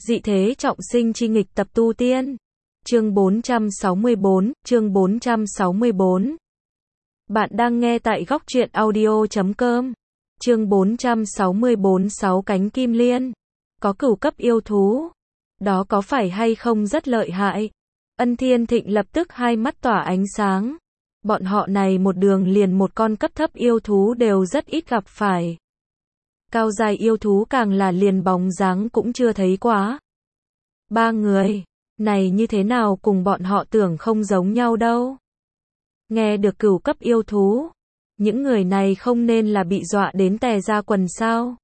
Dị thế trọng sinh chi nghịch tập tu tiên. Chương 464. Bạn đang nghe tại góc truyện audio.com. Chương 464 sáu cánh kim liên. Có cửu cấp yêu thú. Đó có phải hay không rất lợi hại? Ân Thiên Thịnh lập tức hai mắt tỏa ánh sáng. Bọn họ này một đường liền một con cấp thấp yêu thú đều rất ít gặp phải. Cao dài yêu thú càng là liền bóng dáng cũng chưa thấy quá. Ba người này như thế nào cùng bọn họ tưởng không giống nhau đâu. Nghe được cửu cấp yêu thú, những người này không nên là bị dọa đến tè ra quần sao?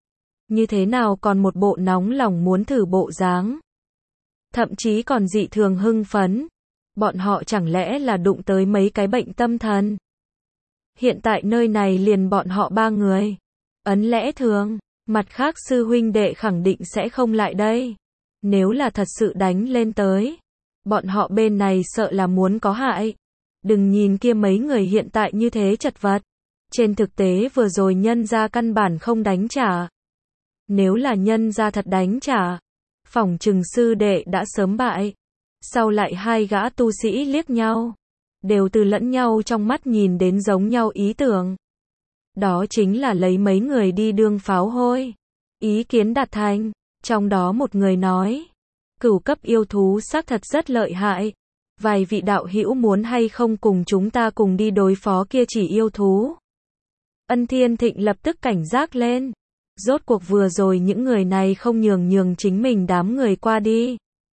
Như thế nào còn một bộ nóng lòng muốn thử bộ dáng? Thậm chí còn dị thường hưng phấn. Bọn họ chẳng lẽ là đụng tới mấy cái bệnh tâm thần? Hiện tại nơi này liền bọn họ ba người. Ấn lẽ thường, mặt khác sư huynh đệ khẳng định sẽ không lại đây. Nếu là thật sự đánh lên tới, bọn họ bên này sợ là muốn có hại. Đừng nhìn kia mấy người hiện tại như thế chật vật. Trên thực tế vừa rồi nhân gia căn bản không đánh trả. Nếu là nhân gia thật đánh trả, phỏng chừng sư đệ đã sớm bại. Sau lại hai gã tu sĩ liếc nhau, đều từ lẫn nhau trong mắt nhìn đến giống nhau ý tưởng. Đó chính là lấy mấy người đi đương pháo hôi. Ý kiến đạt thành, trong đó một người nói, cửu cấp yêu thú xác thật rất lợi hại. Vài vị đạo hữu muốn hay không cùng chúng ta cùng đi đối phó kia chỉ yêu thú? Ân Thiên Thịnh lập tức cảnh giác lên. Rốt cuộc vừa rồi những người này không nhường chính mình đám người qua đi.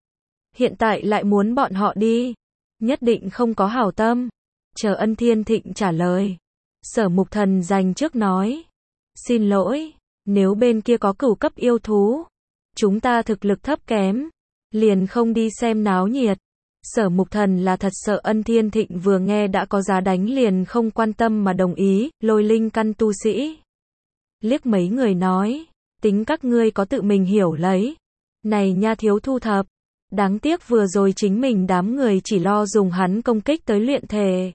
Hiện tại lại muốn bọn họ đi. Nhất định không có hảo tâm. Chờ Ân Thiên Thịnh trả lời. Sở Mục Thần dành trước nói. Xin lỗi, nếu bên kia có cửu cấp yêu thú, chúng ta thực lực thấp kém, liền không đi xem náo nhiệt. Sở Mục Thần là thật sợ Ân Thiên Thịnh vừa nghe đã có giá đánh liền không quan tâm mà đồng ý, Lôi linh căn tu sĩ. Liếc mấy người nói, tính các ngươi có tự mình hiểu lấy. Này nha thiếu thu thập, đáng tiếc vừa rồi chính mình đám người chỉ lo dùng hắn công kích tới luyện thể.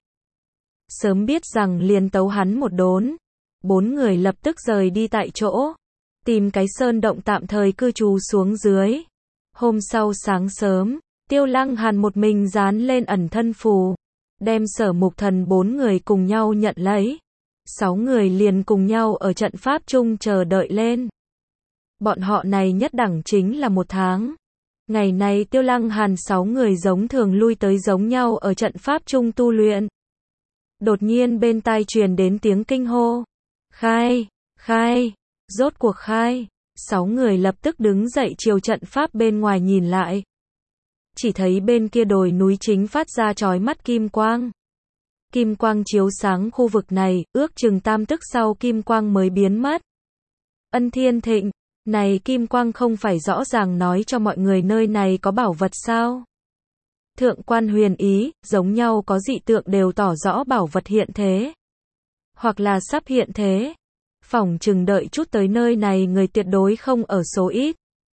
Sớm biết rằng liền tấu hắn một đốn. Bốn người lập tức rời đi tại chỗ, tìm cái sơn động tạm thời cư trú xuống dưới. Hôm sau sáng sớm, Tiêu Lăng Hàn một mình dán lên ẩn thân phù, đem Sở Mục Thần bốn người cùng nhau nhận lấy. 6 người liền cùng nhau ở trận pháp chung chờ đợi lên. Bọn họ này nhất đẳng chính là 1 tháng. Ngày này Tiêu Lăng Hàn 6 người giống thường lui tới giống nhau ở trận pháp chung tu luyện. Đột nhiên bên tai truyền đến tiếng kinh hô. Khai, khai, rốt cuộc khai. 6 người lập tức đứng dậy chiều trận pháp bên ngoài nhìn lại. Chỉ thấy bên kia đồi núi chính phát ra chói mắt kim quang. Kim quang chiếu sáng khu vực này, ước chừng tam tức sau kim quang mới biến mất. Ân Thiên Thịnh, này kim quang không phải rõ ràng nói cho mọi người nơi này có bảo vật sao? Thượng quan Huyền Ý, giống nhau có dị tượng đều tỏ rõ bảo vật hiện thế. Hoặc là sắp hiện thế. Phỏng chừng đợi chút tới nơi này người tuyệt đối không ở số ít.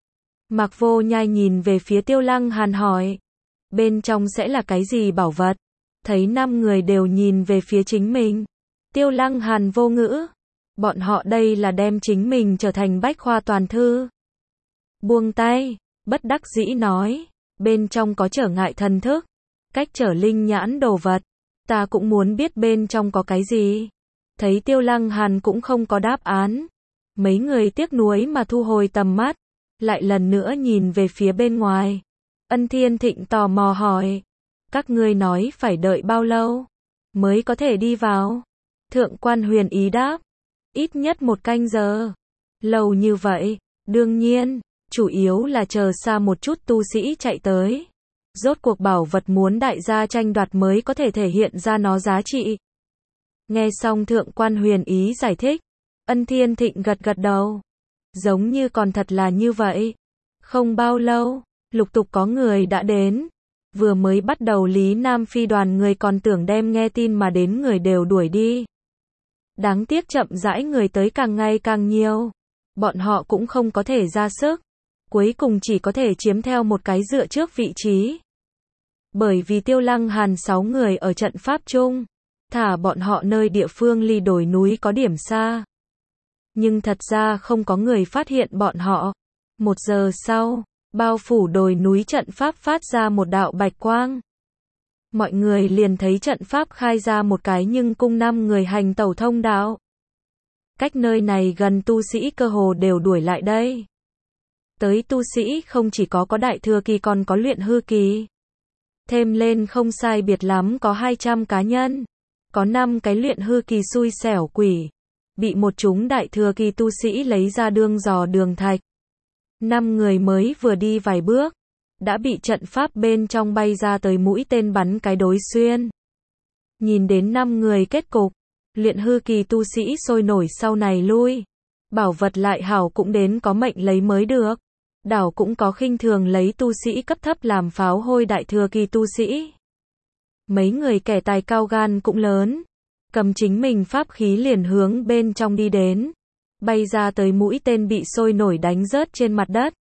Mạc Vô Nhai nhìn về phía Tiêu Lăng Hàn hỏi. Bên trong sẽ là cái gì bảo vật? Thấy 5 người đều nhìn về phía chính mình. Tiêu Lăng Hàn vô ngữ. Bọn họ đây là đem chính mình trở thành bách khoa toàn thư. Buông tay, bất đắc dĩ nói. Bên trong có trở ngại thần thức, cách trở linh nhãn đồ vật. Ta cũng muốn biết bên trong có cái gì. Thấy Tiêu Lăng Hàn cũng không có đáp án. Mấy người tiếc nuối mà thu hồi tầm mắt. Lại lần nữa nhìn về phía bên ngoài. Ân Thiên Thịnh tò mò hỏi. Các ngươi nói phải đợi bao lâu mới có thể đi vào? Thượng quan Huyền Ý đáp. Ít nhất 1 canh giờ. Lâu như vậy, đương nhiên, chủ yếu là chờ xa một chút tu sĩ chạy tới. Rốt cuộc bảo vật muốn đại gia tranh đoạt mới có thể thể hiện ra nó giá trị. Nghe xong Thượng quan Huyền Ý giải thích, Ân Thiên Thịnh gật gật đầu. Giống như còn thật là như vậy. Không bao lâu, lục tục có người đã đến. Vừa mới bắt đầu Lý Nam Phi đoàn người còn tưởng đem nghe tin mà đến người đều đuổi đi. Đáng tiếc chậm rãi người tới càng ngày càng nhiều. Bọn họ cũng không có thể ra sức. Cuối cùng chỉ có thể chiếm theo một cái dựa trước vị trí. Bởi vì Tiêu Lăng Hàn 6 người ở trận pháp chung. Thả bọn họ nơi địa phương ly đồi núi có điểm xa. Nhưng thật ra không có người phát hiện bọn họ. 1 giờ sau, bao phủ đồi núi trận pháp phát ra một đạo bạch quang. Mọi người liền thấy trận pháp khai ra một cái nhưng cung 5 người hành tẩu thông đạo. Cách nơi này gần tu sĩ cơ hồ đều đuổi lại đây. Tới tu sĩ không chỉ có đại thừa kỳ còn có luyện hư kỳ. Thêm lên không sai biệt lắm có 200 cá nhân. Có 5 cái luyện hư kỳ xui xẻo quỷ. Bị một chúng đại thừa kỳ tu sĩ lấy ra đương dò đường thạch. 5 người mới vừa đi vài bước. Đã bị trận pháp bên trong bay ra tới mũi tên bắn cái đối xuyên. Nhìn đến 5 người kết cục. Luyện hư kỳ tu sĩ sôi nổi sau này lui. Bảo vật lại hảo cũng đến có mệnh lấy mới được. Đảo cũng có khinh thường lấy tu sĩ cấp thấp làm pháo hôi đại thừa kỳ tu sĩ. Mấy người kẻ tài cao gan cũng lớn. Cầm chính mình pháp khí liền hướng bên trong đi đến. Bay ra tới mũi tên bị sôi nổi đánh rớt trên mặt đất.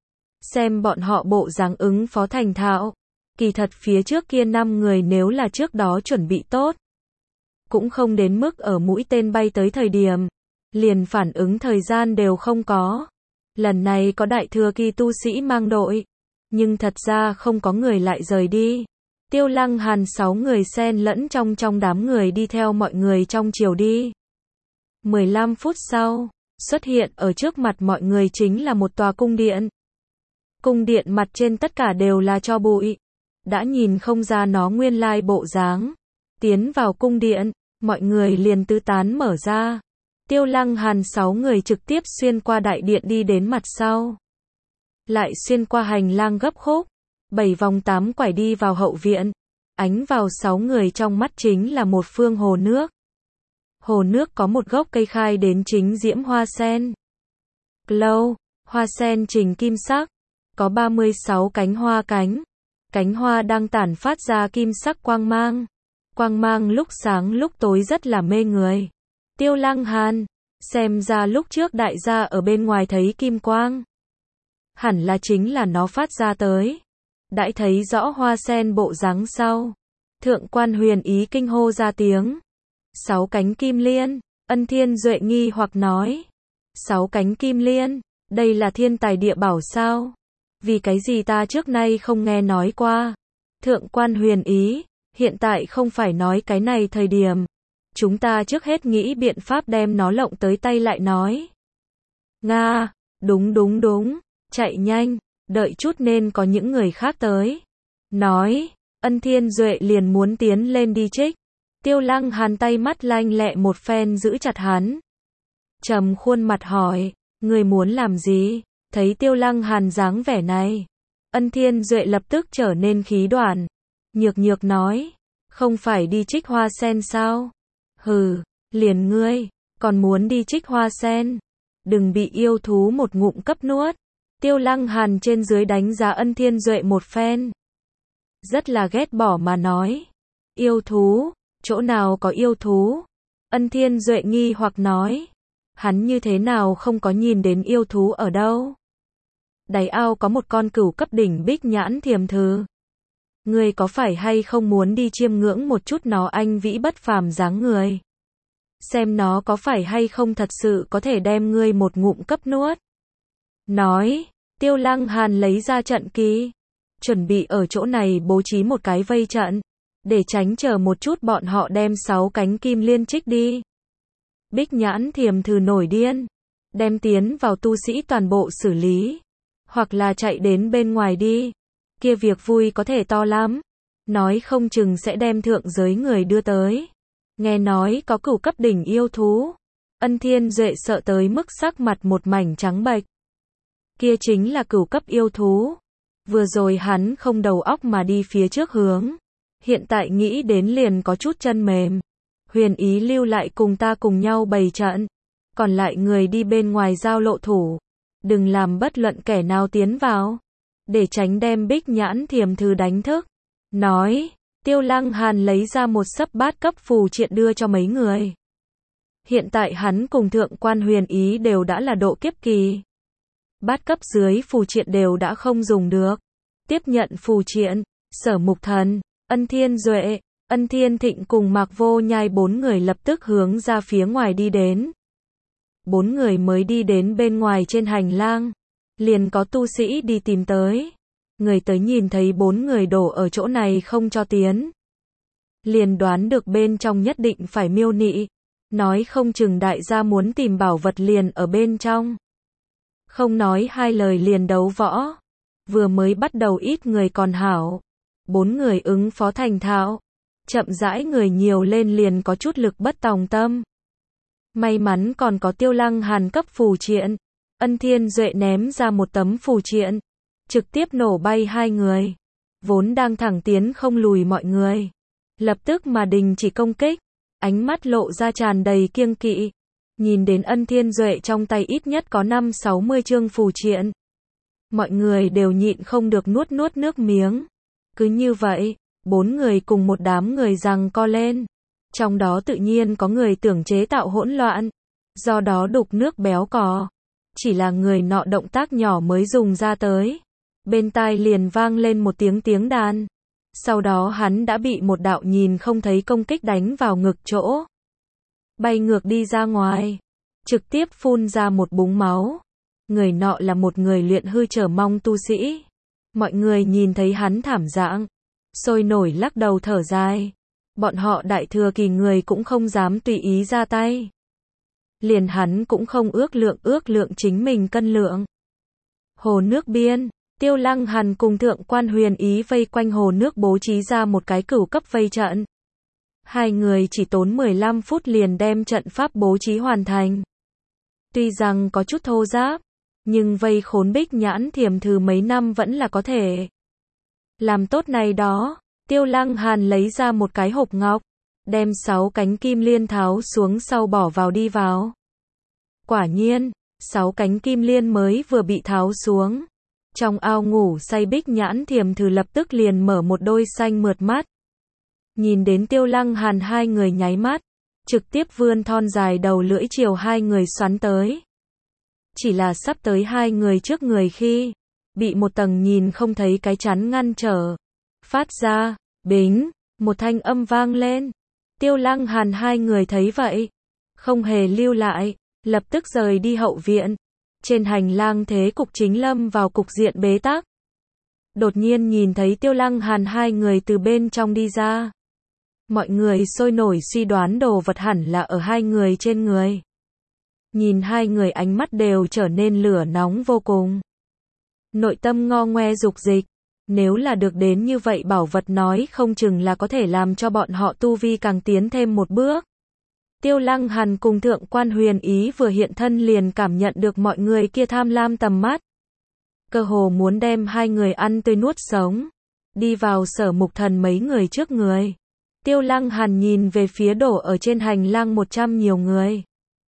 Xem bọn họ bộ dáng ứng phó thành thạo. Kỳ thật phía trước kia 5 người nếu là trước đó chuẩn bị tốt. Cũng không đến mức ở mũi tên bay tới thời điểm. Liền phản ứng thời gian đều không có. Lần này có đại thừa kỳ tu sĩ mang đội. Nhưng thật ra không có người lại rời đi. Tiêu Lăng Hàn 6 người xen lẫn trong đám người đi theo mọi người trong chiều đi. 15 phút sau, xuất hiện ở trước mặt mọi người chính là một tòa cung điện. Cung điện mặt trên tất cả đều là tro bụi. Đã nhìn không ra nó nguyên lai bộ dáng. Tiến vào cung điện, mọi người liền tứ tán mở ra. Tiêu Lăng Hàn 6 người trực tiếp xuyên qua đại điện đi đến mặt sau. Lại xuyên qua hành lang gấp khúc. 7 vòng 8 quải đi vào hậu viện. Ánh vào 6 người trong mắt chính là một phương hồ nước. Hồ nước có một gốc cây khai đến chính diễm hoa sen. Lâu, hoa sen trình kim sắc. Có 36 cánh hoa cánh. Cánh hoa đang tản phát ra kim sắc quang mang. Quang mang lúc sáng lúc tối rất là mê người. Tiêu Lăng Hàn, xem ra lúc trước đại gia ở bên ngoài thấy kim quang. Hẳn là chính là nó phát ra tới. Đãi thấy rõ hoa sen bộ dáng sau. Thượng quan Huyền Ý kinh hô ra tiếng. 6 cánh kim liên, Ân Thiên Duệ nghi hoặc nói. 6 cánh kim liên, đây là thiên tài địa bảo sao? Vì cái gì ta trước nay không nghe nói qua? Thượng quan Huyền Ý, hiện tại không phải nói cái này thời điểm. Chúng ta trước hết nghĩ biện pháp đem nó lộng tới tay lại nói. Nga, đúng, chạy nhanh, đợi chút nên có những người khác tới. Nói, Ân Thiên Duệ liền muốn tiến lên đi trích. Tiêu Lăng Hàn tay mắt lanh lẹ một phen giữ chặt hắn. Trầm khuôn mặt hỏi, người muốn làm gì? Thấy Tiêu Lăng Hàn dáng vẻ này. Ân Thiên Duệ lập tức trở nên khí đoạn. Nhược nói, không phải đi trích hoa sen sao? Hừ, liền ngươi, còn muốn đi trích hoa sen. Đừng bị yêu thú một ngụm cấp nuốt. Tiêu Lăng Hàn trên dưới đánh giá Ân Thiên Duệ một phen. Rất là ghét bỏ mà nói. Yêu thú, chỗ nào có yêu thú? Ân Thiên Duệ nghi hoặc nói. Hắn như thế nào không có nhìn đến yêu thú ở đâu? Đáy ao có một con cửu cấp đỉnh bích nhãn thiềm thử. Ngươi có phải hay không muốn đi chiêm ngưỡng một chút nó anh vĩ bất phàm dáng người? Xem nó có phải hay không thật sự có thể đem ngươi một ngụm cấp nuốt? Nói, Tiêu Lăng Hàn lấy ra trận kỳ. Chuẩn bị ở chỗ này bố trí một cái vây trận. Để tránh chờ một chút bọn họ đem 6 cánh kim liên trích đi. Bích nhãn thiềm thử nổi điên. Đem tiến vào tu sĩ toàn bộ xử lý. Hoặc là chạy đến bên ngoài đi. Kia việc vui có thể to lắm. Nói không chừng sẽ đem thượng giới người đưa tới. Nghe nói có cửu cấp đỉnh yêu thú. Ân Thiên Duệ sợ tới mức sắc mặt một mảnh trắng bệch. Kia chính là cửu cấp yêu thú. Vừa rồi hắn không đầu óc mà đi phía trước hướng. Hiện tại nghĩ đến liền có chút chân mềm. Huyền Ý lưu lại cùng ta cùng nhau bày trận. Còn lại người đi bên ngoài giao lộ thủ. Đừng làm bất luận kẻ nào tiến vào. Để tránh đem bích nhãn thiềm thử đánh thức. Nói, Tiêu Lăng Hàn lấy ra một sấp bát cấp phù triện đưa cho mấy người. Hiện tại hắn cùng thượng quan Huyền Ý đều đã là độ kiếp kỳ. Bát cấp dưới phù triện đều đã không dùng được. Tiếp nhận phù triện, Sở Mục Thần, Ân Thiên Duệ, Ân Thiên Thịnh cùng Mạc Vô Nhai 4 người lập tức hướng ra phía ngoài đi đến. 4 người mới đi đến bên ngoài trên hành lang. liền có tu sĩ đi tìm tới. Người tới nhìn thấy 4 người đổ ở chỗ này không cho tiến. Liền đoán được bên trong nhất định phải miêu nị. Nói không chừng đại gia muốn tìm bảo vật liền ở bên trong. Không nói hai lời liền đấu võ. Vừa mới bắt đầu ít người còn hảo. 4 người ứng phó thành thạo. Chậm rãi người nhiều lên liền có chút lực bất tòng tâm. May mắn còn có Tiêu Lăng Hàn cấp phù triện. Ân Thiên Duệ ném ra một tấm phù triện. Trực tiếp nổ bay 2 người. Vốn đang thẳng tiến không lùi mọi người. Lập tức mà đình chỉ công kích. Ánh mắt lộ ra tràn đầy kiêng kỵ. Nhìn đến Ân Thiên Duệ trong tay ít nhất có 5-60 chương phù triện. Mọi người đều nhịn không được nuốt nước miếng. Cứ như vậy, 4 người cùng một đám người giằng co lên. Trong đó tự nhiên có người tưởng chế tạo hỗn loạn. Do đó đục nước béo cò. Chỉ là người nọ động tác nhỏ mới dùng ra tới. Bên tai liền vang lên một tiếng đàn. Sau đó hắn đã bị một đạo nhìn không thấy công kích đánh vào ngực chỗ. Bay ngược đi ra ngoài. Trực tiếp phun ra một búng máu. Người nọ là một người luyện hư trở mong tu sĩ. Mọi người nhìn thấy hắn thảm dạng. Sôi nổi lắc đầu thở dài. Bọn họ đại thừa kỳ người cũng không dám tùy ý ra tay. Liền hắn cũng không ước lượng chính mình cân lượng. Hồ nước biên. Tiêu Lăng Hàn cùng Thượng Quan Huyền Ý vây quanh hồ nước bố trí ra một cái cửu cấp vây trận. 2 người chỉ tốn 15 phút liền đem trận pháp bố trí hoàn thành. Tuy rằng có chút thô ráp, nhưng vây khốn Bích Nhãn Thiểm Thử mấy năm vẫn là có thể. Làm tốt này đó, Tiêu Lăng Hàn lấy ra một cái hộp ngọc, đem 6 cánh kim liên tháo xuống sau bỏ vào đi vào. Quả nhiên, 6 cánh kim liên mới vừa bị tháo xuống. Trong ao ngủ say Bích Nhãn Thiểm Thử lập tức liền mở một đôi xanh mượt mắt. Nhìn đến Tiêu Lăng Hàn 2 người nháy mắt, trực tiếp vươn thon dài đầu lưỡi chiều 2 người xoắn tới. Chỉ là sắp tới 2 người trước người khi, bị một tầng nhìn không thấy cái chắn ngăn trở. Phát ra, bính, một thanh âm vang lên. Tiêu Lăng Hàn 2 người thấy vậy, không hề lưu lại, lập tức rời đi hậu viện. Trên hành lang thế cục chính lâm vào cục diện bế tắc. Đột nhiên nhìn thấy Tiêu Lăng Hàn 2 người từ bên trong đi ra. Mọi người sôi nổi suy đoán đồ vật hẳn là ở 2 người trên người. Nhìn 2 người ánh mắt đều trở nên lửa nóng vô cùng. Nội tâm ngo ngoe dục dịch. Nếu là được đến như vậy bảo vật nói không chừng là có thể làm cho bọn họ tu vi càng tiến thêm một bước. Tiêu Lăng Hàn cùng Thượng Quan Huyền Ý vừa hiện thân liền cảm nhận được mọi người kia tham lam tầm mắt. Cơ hồ muốn đem 2 người ăn tươi nuốt sống. Đi vào Sở Mục Thần mấy người trước người. Tiêu Lăng Hàn nhìn về phía đổ ở trên hành lang 100 nhiều người.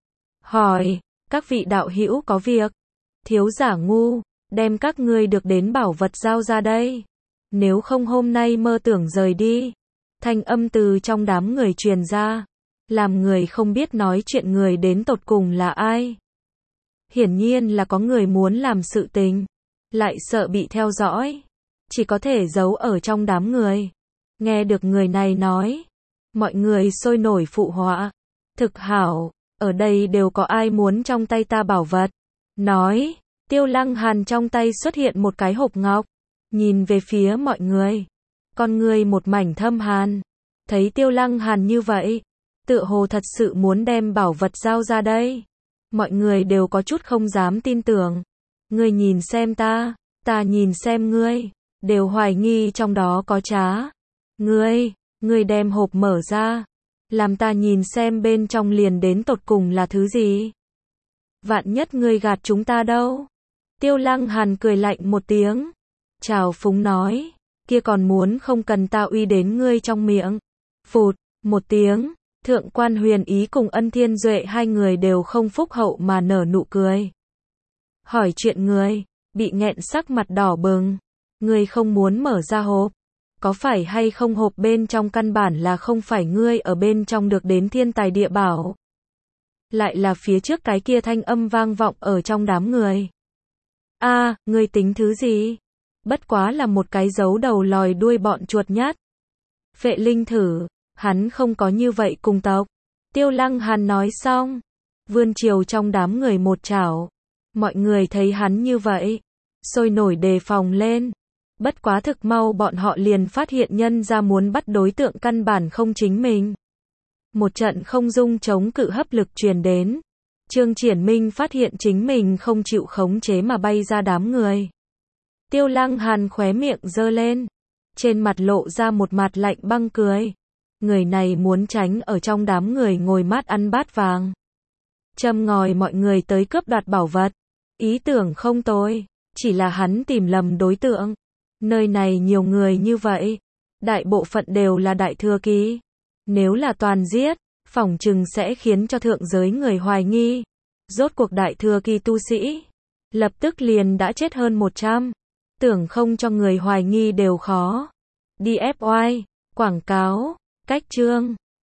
Hỏi, các vị đạo hữu có việc. Thiếu giả ngu, đem các ngươi được đến bảo vật giao ra đây. Nếu không hôm nay mơ tưởng rời đi. Thanh âm từ trong đám người truyền ra. Làm người không biết nói chuyện người đến tột cùng là ai. Hiển nhiên là có người muốn làm sự tình. Lại sợ bị theo dõi. Chỉ có thể giấu ở trong đám người. Nghe được người này nói. Mọi người sôi nổi phụ họa. Thực hảo, ở đây đều có ai muốn trong tay ta bảo vật. Nói, Tiêu Lăng Hàn trong tay xuất hiện một cái hộp ngọc. Nhìn về phía mọi người. Con người một mảnh thâm hàn. Thấy Tiêu Lăng Hàn như vậy. Tựa hồ thật sự muốn đem bảo vật giao ra đây. Mọi người đều có chút không dám tin tưởng. Ngươi nhìn xem ta nhìn xem ngươi. Đều hoài nghi trong đó có trá. Ngươi đem hộp mở ra. Làm ta nhìn xem bên trong liền đến tột cùng là thứ gì. Vạn nhất ngươi gạt chúng ta đâu. Tiêu Lăng Hàn cười lạnh một tiếng. Chào phúng nói. Kia còn muốn không cần ta uy đến ngươi trong miệng. Phụt, một tiếng. Thượng Quan Huyền Ý cùng Ân Thiên Duệ 2 người đều không phúc hậu mà nở nụ cười. Hỏi chuyện người, bị nghẹn sắc mặt đỏ bừng. Ngươi không muốn mở ra hộp. Có phải hay không hộp bên trong căn bản là không phải ngươi ở bên trong được đến thiên tài địa bảo. Lại là phía trước cái kia thanh âm vang vọng ở trong đám người. Ngươi tính thứ gì? Bất quá là một cái giấu đầu lòi đuôi bọn chuột nhát. Vệ Linh Thử. Hắn không có như vậy cùng tộc. Tiêu Lăng Hàn nói xong. Vươn chiều trong đám người một chảo. Mọi người thấy hắn như vậy, sôi nổi đề phòng lên. Bất quá thực mau bọn họ liền phát hiện nhân ra muốn bắt đối tượng căn bản không chính mình. Một trận không dung chống cự hấp lực truyền đến. Trương Triển Minh phát hiện chính mình không chịu khống chế mà bay ra đám người. Tiêu Lăng Hàn khóe miệng giơ lên, trên mặt lộ ra một mặt lạnh băng cười. Người này muốn tránh ở trong đám người ngồi mát ăn bát vàng, châm ngòi mọi người tới cướp đoạt bảo vật. Ý tưởng không tồi, chỉ là hắn tìm lầm đối tượng. Nơi này nhiều người như vậy, đại bộ phận đều là đại thừa kỳ. Nếu là toàn giết, phỏng chừng sẽ khiến cho thượng giới người hoài nghi. Rốt cuộc đại thừa kỳ tu sĩ, lập tức liền đã chết hơn 100. Tưởng không cho người hoài nghi đều khó. DFY, quảng cáo, cách chương.